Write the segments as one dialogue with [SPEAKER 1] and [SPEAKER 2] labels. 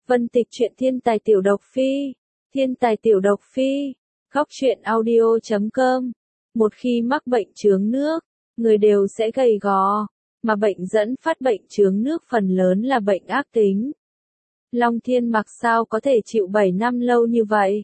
[SPEAKER 1] Vân Tịch truyện thiên tài tiểu độc phi. Thiên tài tiểu độc phi. Góc truyện audio.com. Một khi mắc bệnh chướng nước, người đều sẽ gầy gò, mà bệnh dẫn phát bệnh chướng nước phần lớn là bệnh ác tính. Long Thiên Mặc sao có thể chịu 7 năm lâu như vậy?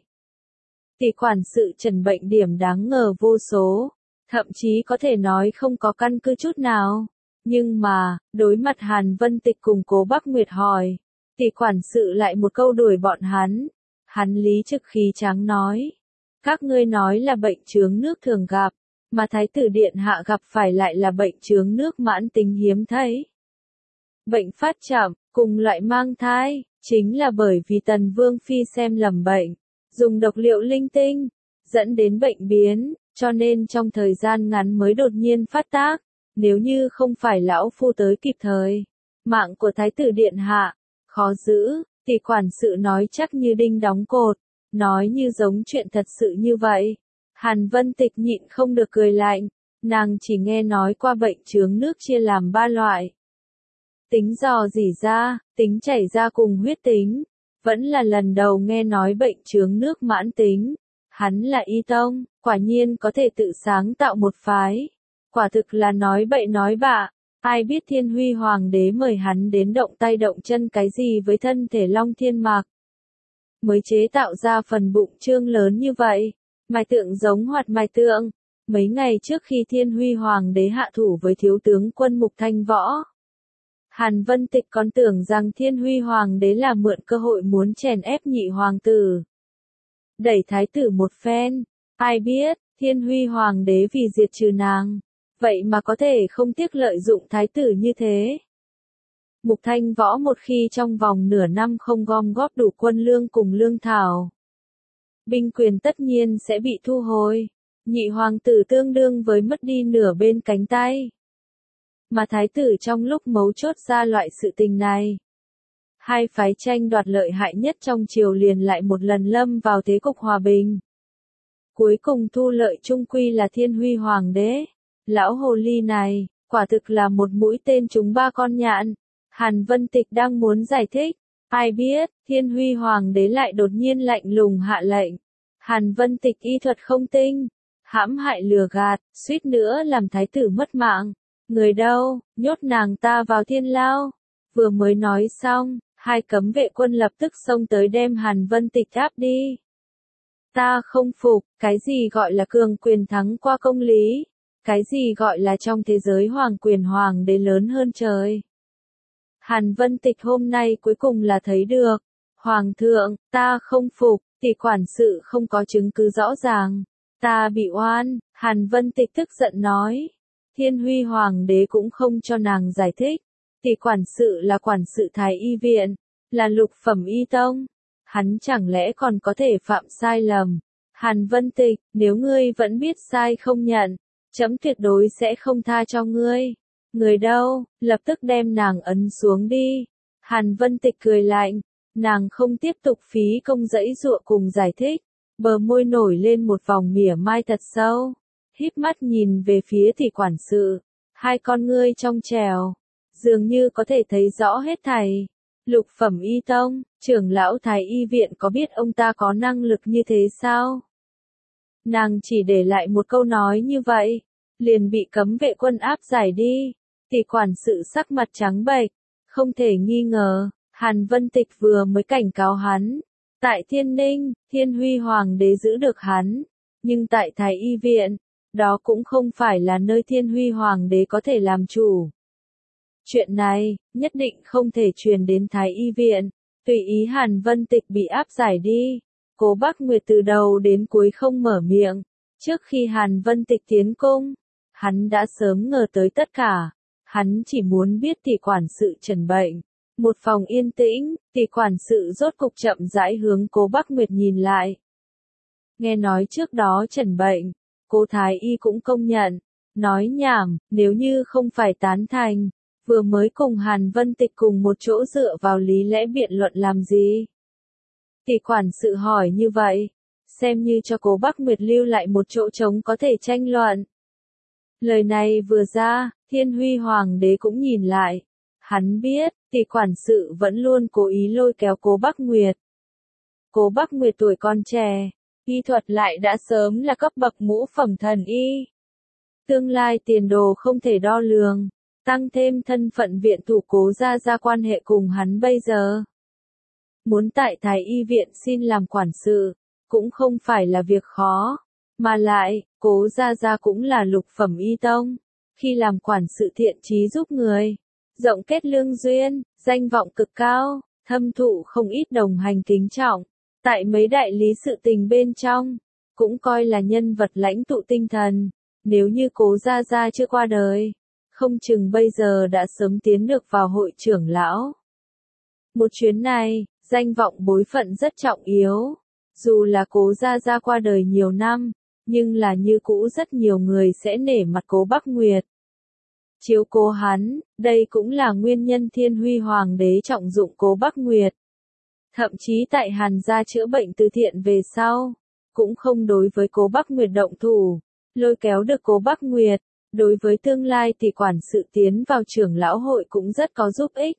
[SPEAKER 1] Tỷ quản sự trần bệnh điểm đáng ngờ vô số, thậm chí có thể nói không có căn cứ chút nào. Nhưng mà, đối mặt Hàn Vân Tịch cùng Cố Bắc Nguyệt hỏi, tỷ quản sự lại một câu đuổi bọn hắn. Hắn lý trực khí tráng nói, các ngươi nói là bệnh chướng nước thường gặp, mà Thái tử Điện Hạ gặp phải lại là bệnh chướng nước mãn tính hiếm thấy. Bệnh phát chậm, cùng loại mang thai, chính là bởi vì Tần Vương Phi xem lầm bệnh, dùng độc liệu linh tinh, dẫn đến bệnh biến, cho nên trong thời gian ngắn mới đột nhiên phát tác. Nếu như không phải lão phu tới kịp thời, mạng của Thái tử Điện Hạ khó giữ. Tỷ quản sự nói chắc như đinh đóng cột, nói như giống chuyện thật sự như vậy. Hàn Vân Tịch nhịn không được cười lạnh, nàng chỉ nghe nói qua bệnh chướng nước chia làm 3 loại. Tính dò dỉ ra, tính chảy ra cùng huyết tính, vẫn là lần đầu nghe nói bệnh chướng nước mãn tính. Hắn là y tông, quả nhiên có thể tự sáng tạo một phái. Quả thực là nói bậy nói bạ. Ai biết Thiên Huy Hoàng đế mời hắn đến động tay động chân cái gì với thân thể Long Thiên Mặc, mới chế tạo ra phần bụng trương lớn như vậy, mài tượng giống hoạt mài tượng. Mấy ngày trước khi Thiên Huy Hoàng đế hạ thủ với thiếu tướng quân Mục Thanh Võ, Hàn Vân Tịch còn tưởng rằng Thiên Huy Hoàng đế là mượn cơ hội muốn chèn ép nhị hoàng tử, đẩy thái tử một phen. Ai biết, Thiên Huy Hoàng đế vì diệt trừ nàng, vậy mà có thể không tiếc lợi dụng thái tử như thế. Mục Thanh Võ một khi trong vòng nửa năm không gom góp đủ quân lương cùng lương thảo, binh quyền tất nhiên sẽ bị thu hồi. Nhị hoàng tử tương đương với mất đi nửa bên cánh tay. Mà thái tử trong lúc mấu chốt ra loại sự tình này, hai phái tranh đoạt lợi hại nhất trong triều liền lại một lần lâm vào thế cục hòa bình. Cuối cùng thu lợi chung quy là Thiên Huy Hoàng đế. Lão hồ ly này, quả thực là một mũi tên trúng 3 con nhạn. Hàn Vân Tịch đang muốn giải thích, ai biết, Thiên Huy Hoàng đế lại đột nhiên lạnh lùng hạ lệnh. Hàn Vân Tịch y thuật không tinh, hãm hại lừa gạt, suýt nữa làm thái tử mất mạng. Người đâu, nhốt nàng ta vào thiên lao. Vừa mới nói xong, 2 cấm vệ quân lập tức xông tới đem Hàn Vân Tịch áp đi. Ta không phục, cái gì gọi là cường quyền thắng qua công lý? Cái gì gọi là trong thế giới hoàng quyền hoàng đế lớn hơn trời? Hàn Vân Tịch hôm nay cuối cùng là thấy được. Hoàng thượng, ta không phục, tỷ quản sự không có chứng cứ rõ ràng. Ta bị oan, Hàn Vân Tịch tức giận nói. Thiên Huy Hoàng đế cũng không cho nàng giải thích. Tỷ quản sự là quản sự Thái Y viện, là lục phẩm y tông. Hắn chẳng lẽ còn có thể phạm sai lầm? Hàn Vân Tịch, nếu ngươi vẫn biết sai không nhận, chấm tuyệt đối sẽ không tha cho ngươi. Người đâu, lập tức đem nàng ấn xuống đi. Hàn Vân Tịch cười lạnh, nàng không tiếp tục phí công dãy dụa cùng giải thích, bờ môi nổi lên một vòng mỉa mai thật sâu, híp mắt nhìn về phía tỷ quản sự, 2 con ngươi trong trèo, dường như có thể thấy rõ hết thảy. Lục phẩm y tông, trưởng lão Thái Y viện có biết ông ta có năng lực như thế sao? Nàng chỉ để lại một câu nói như vậy, liền bị cấm vệ quân áp giải đi. Tỷ quản sự sắc mặt trắng bệch, không thể nghi ngờ, Hàn Vân Tịch vừa mới cảnh cáo hắn. Tại Thiên Ninh, Thiên Huy Hoàng đế giữ được hắn, nhưng tại Thái Y viện, đó cũng không phải là nơi Thiên Huy Hoàng đế có thể làm chủ. Chuyện này, nhất định không thể truyền đến Thái Y viện, tùy ý Hàn Vân Tịch bị áp giải đi. Cố Bắc Nguyệt từ đầu đến cuối không mở miệng, trước khi Hàn Vân Tịch tiến cung, hắn đã sớm ngờ tới tất cả. Hắn chỉ muốn biết tỷ quản sự trần bệnh. Một phòng yên tĩnh, tỷ quản sự rốt cục chậm rãi hướng Cố Bắc Nguyệt nhìn lại. Nghe nói trước đó trần bệnh, Cố Thái Y cũng công nhận, nói nhảm, nếu như không phải tán thành, vừa mới cùng Hàn Vân Tịch cùng một chỗ dựa vào lý lẽ biện luận làm gì? Tỷ quản sự hỏi như vậy, xem như cho Cố Bắc Nguyệt lưu lại một chỗ trống có thể tranh luận. Lời này vừa ra, Thiên Huy Hoàng đế cũng nhìn lại. Hắn biết, Tỷ quản sự vẫn luôn cố ý lôi kéo Cố Bắc Nguyệt. Cố Bắc Nguyệt tuổi còn trẻ, y thuật lại đã sớm là cấp bậc ngũ phẩm thần y. Tương lai tiền đồ không thể đo lường, tăng thêm thân phận viện thủ Cố gia gia quan hệ cùng hắn bây giờ. Muốn tại Thái y viện xin làm quản sự, cũng không phải là việc khó, mà lại, Cố gia gia cũng là lục phẩm y tông, khi làm quản sự thiện chí giúp người, rộng kết lương duyên, danh vọng cực cao, thâm thụ không ít đồng hành kính trọng, tại mấy đại lý sự tình bên trong, cũng coi là nhân vật lãnh tụ tinh thần, nếu như Cố gia gia chưa qua đời, không chừng bây giờ đã sớm tiến được vào hội trưởng lão. Một chuyến này, danh vọng bối phận rất trọng yếu, dù là Cố gia gia qua đời nhiều năm, nhưng là như cũ rất nhiều người sẽ nể mặt Cố Bắc Nguyệt. Chiếu cố hắn, đây cũng là nguyên nhân Thiên Huy Hoàng đế trọng dụng Cố Bắc Nguyệt. Thậm chí tại Hàn gia chữa bệnh từ thiện về sau, cũng không đối với Cố Bắc Nguyệt động thủ, lôi kéo được Cố Bắc Nguyệt, đối với tương lai thì quản sự tiến vào trưởng lão hội cũng rất có giúp ích.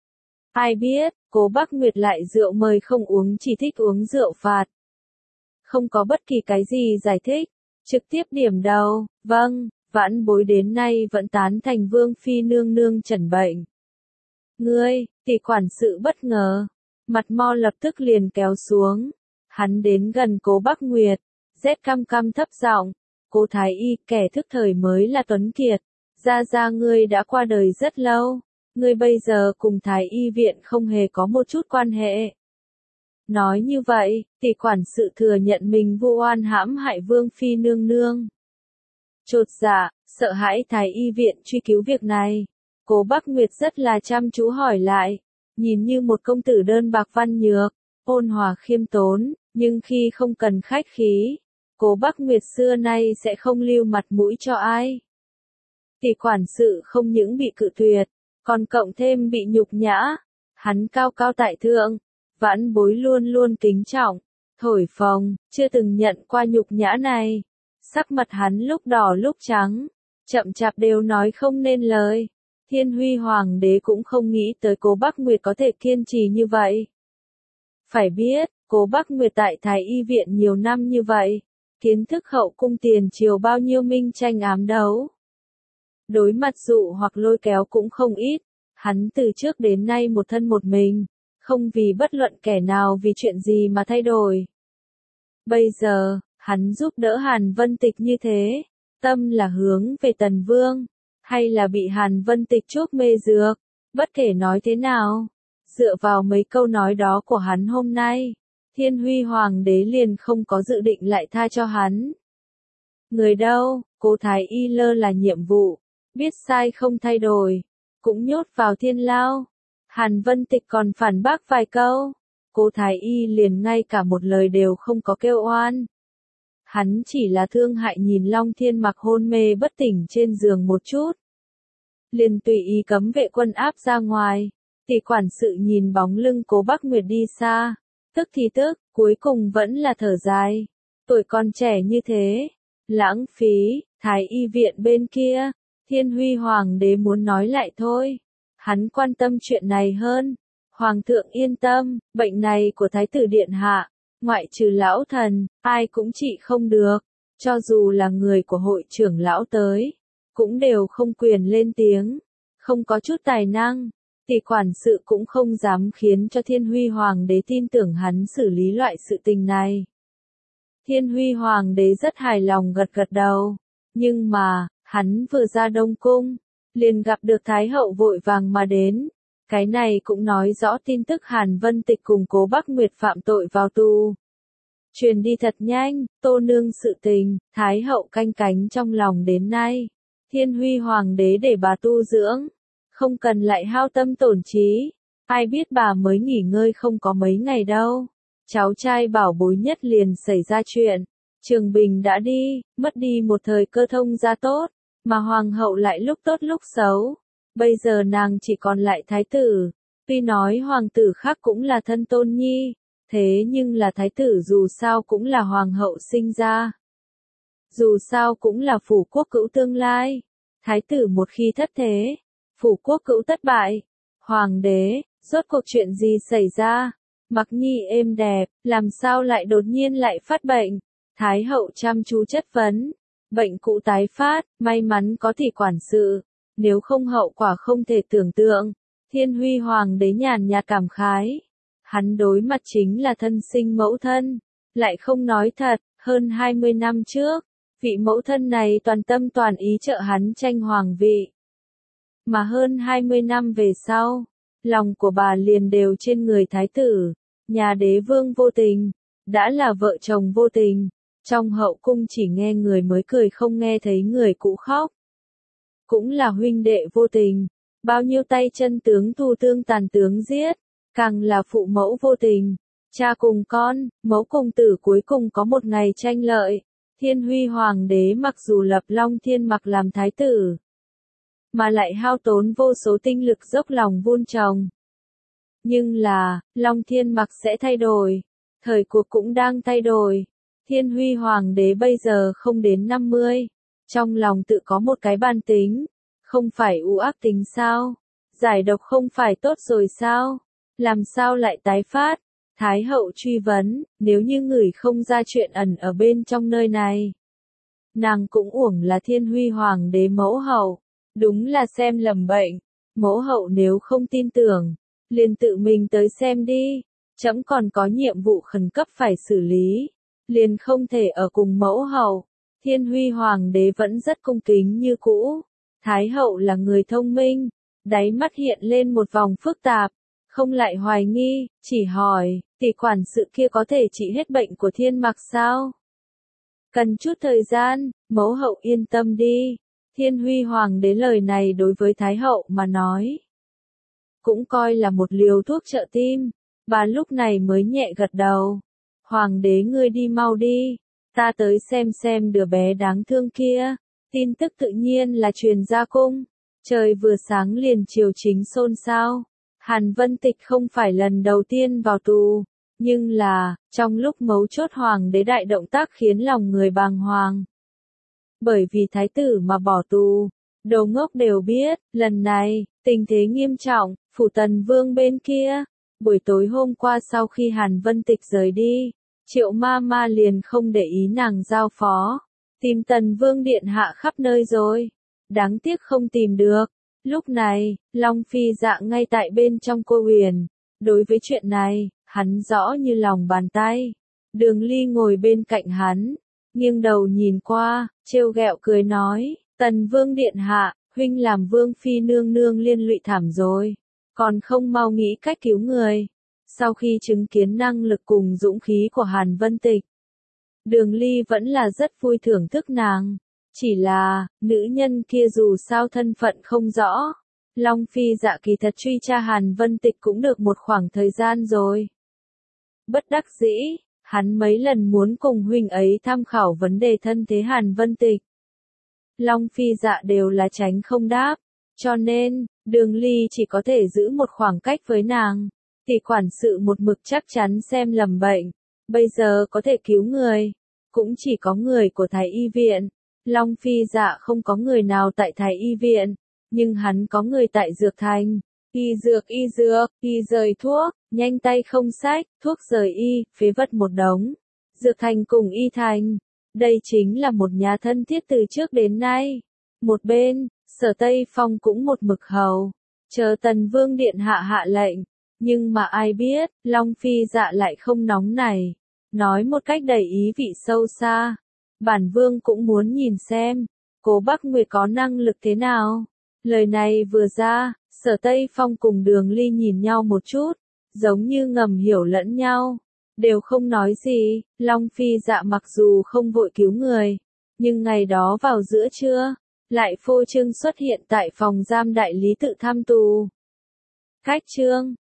[SPEAKER 1] Ai biết, Cố Bắc Nguyệt lại rượu mời không uống, chỉ thích uống rượu phạt. Không có bất kỳ cái gì giải thích, trực tiếp điểm đầu, vâng, vãn bối đến nay vẫn tán thành Vương Phi nương nương trần bệnh. Ngươi, tỷ quản sự bất ngờ, mặt mo lập tức liền kéo xuống. Hắn đến gần Cố Bắc Nguyệt, rét căm căm thấp giọng, Cố Thái Y, kẻ thức thời mới là tuấn kiệt, gia gia ngươi đã qua đời rất lâu, ngươi bây giờ cùng Thái Y viện không hề có một chút quan hệ. Nói như vậy, tỷ quản sự thừa nhận mình vu oan hãm hại Vương Phi nương nương. Chột dạ, sợ hãi Thái Y viện truy cứu việc này, Cố Bắc Nguyệt rất là chăm chú hỏi lại, nhìn như một công tử đơn bạc văn nhược, ôn hòa khiêm tốn, nhưng khi không cần khách khí, Cố Bắc Nguyệt xưa nay sẽ không lưu mặt mũi cho ai. Tỷ quản sự không những bị cự tuyệt, còn cộng thêm bị nhục nhã, hắn cao cao tại thượng, vãn bối luôn luôn kính trọng, thổi phồng, chưa từng nhận qua nhục nhã này. Sắc mặt hắn lúc đỏ lúc trắng, chậm chạp đều nói không nên lời. Thiên Huy Hoàng đế cũng không nghĩ tới Cố Bắc Nguyệt có thể kiên trì như vậy. Phải biết, Cố Bắc Nguyệt tại Thái Y viện nhiều năm như vậy, kiến thức hậu cung tiền triều bao nhiêu minh tranh ám đấu. Đối mặt dụ hoặc lôi kéo cũng không ít, hắn từ trước đến nay một thân một mình, không vì bất luận kẻ nào vì chuyện gì mà thay đổi. Bây giờ, hắn giúp đỡ Hàn Vân Tịch như thế, tâm là hướng về Tần Vương, hay là bị Hàn Vân Tịch chuốc mê dược, bất kể nói thế nào. Dựa vào mấy câu nói đó của hắn hôm nay, Thiên Huy Hoàng đế liền không có dự định lại tha cho hắn. Người đâu, Cố Thái Y lơ là nhiệm vụ, biết sai không thay đổi, cũng nhốt vào thiên lao. Hàn Vân Tịch còn phản bác vài câu, Cố Thái Y liền ngay cả một lời đều không có kêu oan. Hắn chỉ là thương hại nhìn Long Thiên Mặc hôn mê bất tỉnh trên giường một chút. Liền tùy ý cấm vệ quân áp ra ngoài. Tỷ quản sự nhìn bóng lưng Cố Bắc Nguyệt đi xa, tức thì tức, cuối cùng vẫn là thở dài. Tuổi còn trẻ như thế, lãng phí. Thái Y viện bên kia, Thiên Huy Hoàng đế muốn nói lại thôi. Hắn quan tâm chuyện này hơn. Hoàng thượng yên tâm, bệnh này của Thái tử điện hạ, ngoại trừ lão thần, ai cũng trị không được. Cho dù là người của hội trưởng lão tới, cũng đều không quyền lên tiếng, không có chút tài năng. Tỷ quản sự cũng không dám khiến cho Thiên Huy Hoàng đế tin tưởng hắn xử lý loại sự tình này. Thiên Huy Hoàng đế rất hài lòng gật gật đầu, nhưng mà, hắn vừa ra Đông Cung, liền gặp được Thái hậu vội vàng mà đến. Cái này cũng nói rõ tin tức Hàn Vân Tịch cùng Cố Bắc Nguyệt phạm tội vào tù. Truyền đi thật nhanh, Tô nương sự tình, Thái hậu canh cánh trong lòng đến nay. Thiên Huy Hoàng đế để bà tu dưỡng, không cần lại hao tâm tổn trí. Ai biết bà mới nghỉ ngơi không có mấy ngày đâu. Cháu trai bảo bối nhất liền xảy ra chuyện. Trường Bình đã đi, mất đi một thời cơ thông gia tốt, mà hoàng hậu lại lúc tốt lúc xấu. Bây giờ nàng chỉ còn lại thái tử. Tuy nói hoàng tử khác cũng là thân tôn nhi, thế nhưng là thái tử dù sao cũng là hoàng hậu sinh ra. Dù sao cũng là phủ quốc cữu tương lai. Thái tử một khi thất thế, phủ quốc cữu thất bại, Hoàng đế, rốt cuộc chuyện gì xảy ra? Mặc Nhi êm đẹp, làm sao lại đột nhiên lại phát bệnh? Thái hậu chăm chú chất vấn. Bệnh cũ tái phát, may mắn có tỷ quản sự. Nếu không hậu quả không thể tưởng tượng. Thiên Huy Hoàng đế nhàn nhạt cảm khái. Hắn đối mặt chính là thân sinh mẫu thân. Lại không nói thật, hơn 20 năm trước, vị mẫu thân này toàn tâm toàn ý trợ hắn tranh hoàng vị. Mà hơn 20 năm về sau, lòng của bà liền đều trên người thái tử. Nhà đế vương vô tình, đã là vợ chồng vô tình. Trong hậu cung chỉ nghe người mới cười không nghe thấy người cũ khóc. Cũng là huynh đệ vô tình, bao nhiêu tay chân tướng thu tương tàn tướng giết, càng là phụ mẫu vô tình. Cha cùng con, mẫu cùng tử cuối cùng có một ngày tranh lợi. Thiên Huy Hoàng đế mặc dù lập Long Thiên Mặc làm thái tử, mà lại hao tốn vô số tinh lực dốc lòng vun trồng. Nhưng là, Long Thiên Mặc sẽ thay đổi. Thời cuộc cũng đang thay đổi. Thiên Huy Hoàng đế bây giờ không đến 50. Trong lòng tự có một cái bàn tính. Không phải u ác tính sao? Giải độc không phải tốt rồi sao? Làm sao lại tái phát? Thái hậu truy vấn, nếu như người không ra chuyện ẩn ở bên trong nơi này. Nàng cũng uổng là Thiên Huy Hoàng đế mẫu hậu. Đúng là xem lầm bệnh. Mẫu hậu nếu không tin tưởng, liền tự mình tới xem đi. Trẫm còn có nhiệm vụ khẩn cấp phải xử lý. Liền không thể ở cùng mẫu hậu. Thiên Huy Hoàng đế vẫn rất cung kính như cũ. Thái hậu là người thông minh. Đáy mắt hiện lên một vòng phức tạp. Không lại hoài nghi, chỉ hỏi, tỷ quản sự kia có thể trị hết bệnh của Thiên Mặc sao? Cần chút thời gian, mẫu hậu yên tâm đi. Thiên Huy Hoàng đế lời này đối với Thái hậu mà nói. Cũng coi là một liều thuốc trợ tim. Bà lúc này mới nhẹ gật đầu. Hoàng đế ngươi đi mau đi. Ta tới xem đứa bé đáng thương kia. Tin tức tự nhiên là truyền ra cung. Trời vừa sáng liền triều chính xôn xao. Hàn Vân Tịch không phải lần đầu tiên vào tù. Nhưng là, trong lúc mấu chốt hoàng đế đại động tác khiến lòng người bàng hoàng. Bởi vì thái tử mà bỏ tù. Đồ ngốc đều biết, lần này, tình thế nghiêm trọng, phủ Tần Vương bên kia. Buổi tối hôm qua sau khi Hàn Vân Tịch rời đi, Triệu ma ma liền không để ý nàng giao phó. Tìm Tần Vương điện hạ khắp nơi rồi. Đáng tiếc không tìm được. Lúc này, Long Phi Dạ ngay tại bên trong cô huyền. Đối với chuyện này, hắn rõ như lòng bàn tay. Đường Ly ngồi bên cạnh hắn, nghiêng đầu nhìn qua, trêu ghẹo cười nói, Tần Vương điện hạ, huynh làm Vương Phi nương nương liên lụy thảm rồi. Còn không mau nghĩ cách cứu người. Sau khi chứng kiến năng lực cùng dũng khí của Hàn Vân Tịch, Đường Ly vẫn là rất vui thưởng thức nàng. Chỉ là, nữ nhân kia dù sao thân phận không rõ. Long Phi Dạ kỳ thật truy tra Hàn Vân Tịch cũng được một khoảng thời gian rồi. Bất đắc dĩ, hắn mấy lần muốn cùng huynh ấy tham khảo vấn đề thân thế Hàn Vân Tịch. Long Phi Dạ đều là tránh không đáp. Cho nên, Đường Ly chỉ có thể giữ một khoảng cách với nàng. Tỷ quản sự một mực chắc chắn xem lầm bệnh. Bây giờ có thể cứu người. Cũng chỉ có người của Thái Y Viện. Long Phi Dạ không có người nào tại Thái Y Viện. Nhưng hắn có người tại Dược Thành. Y rời thuốc, nhanh tay không sách, thuốc rời y, phế vật một đống. Dược Thành cùng Y Thành. Đây chính là một nhà thân thiết từ trước đến nay. Một bên, Sở Tây Phong cũng một mực hầu. Chờ Tần Vương điện hạ hạ lệnh. Nhưng mà ai biết, Long Phi Dạ lại không nóng này. Nói một cách đầy ý vị sâu xa. Bản Vương cũng muốn nhìn xem, Cố Bắc Nguyệt có năng lực thế nào. Lời này vừa ra, Sở Tây Phong cùng Đường Ly nhìn nhau một chút, giống như ngầm hiểu lẫn nhau. Đều không nói gì, Long Phi Dạ mặc dù không vội cứu người, nhưng ngày đó vào giữa trưa, lại phô trương xuất hiện tại phòng giam đại lý tự tham tù. Khách trương,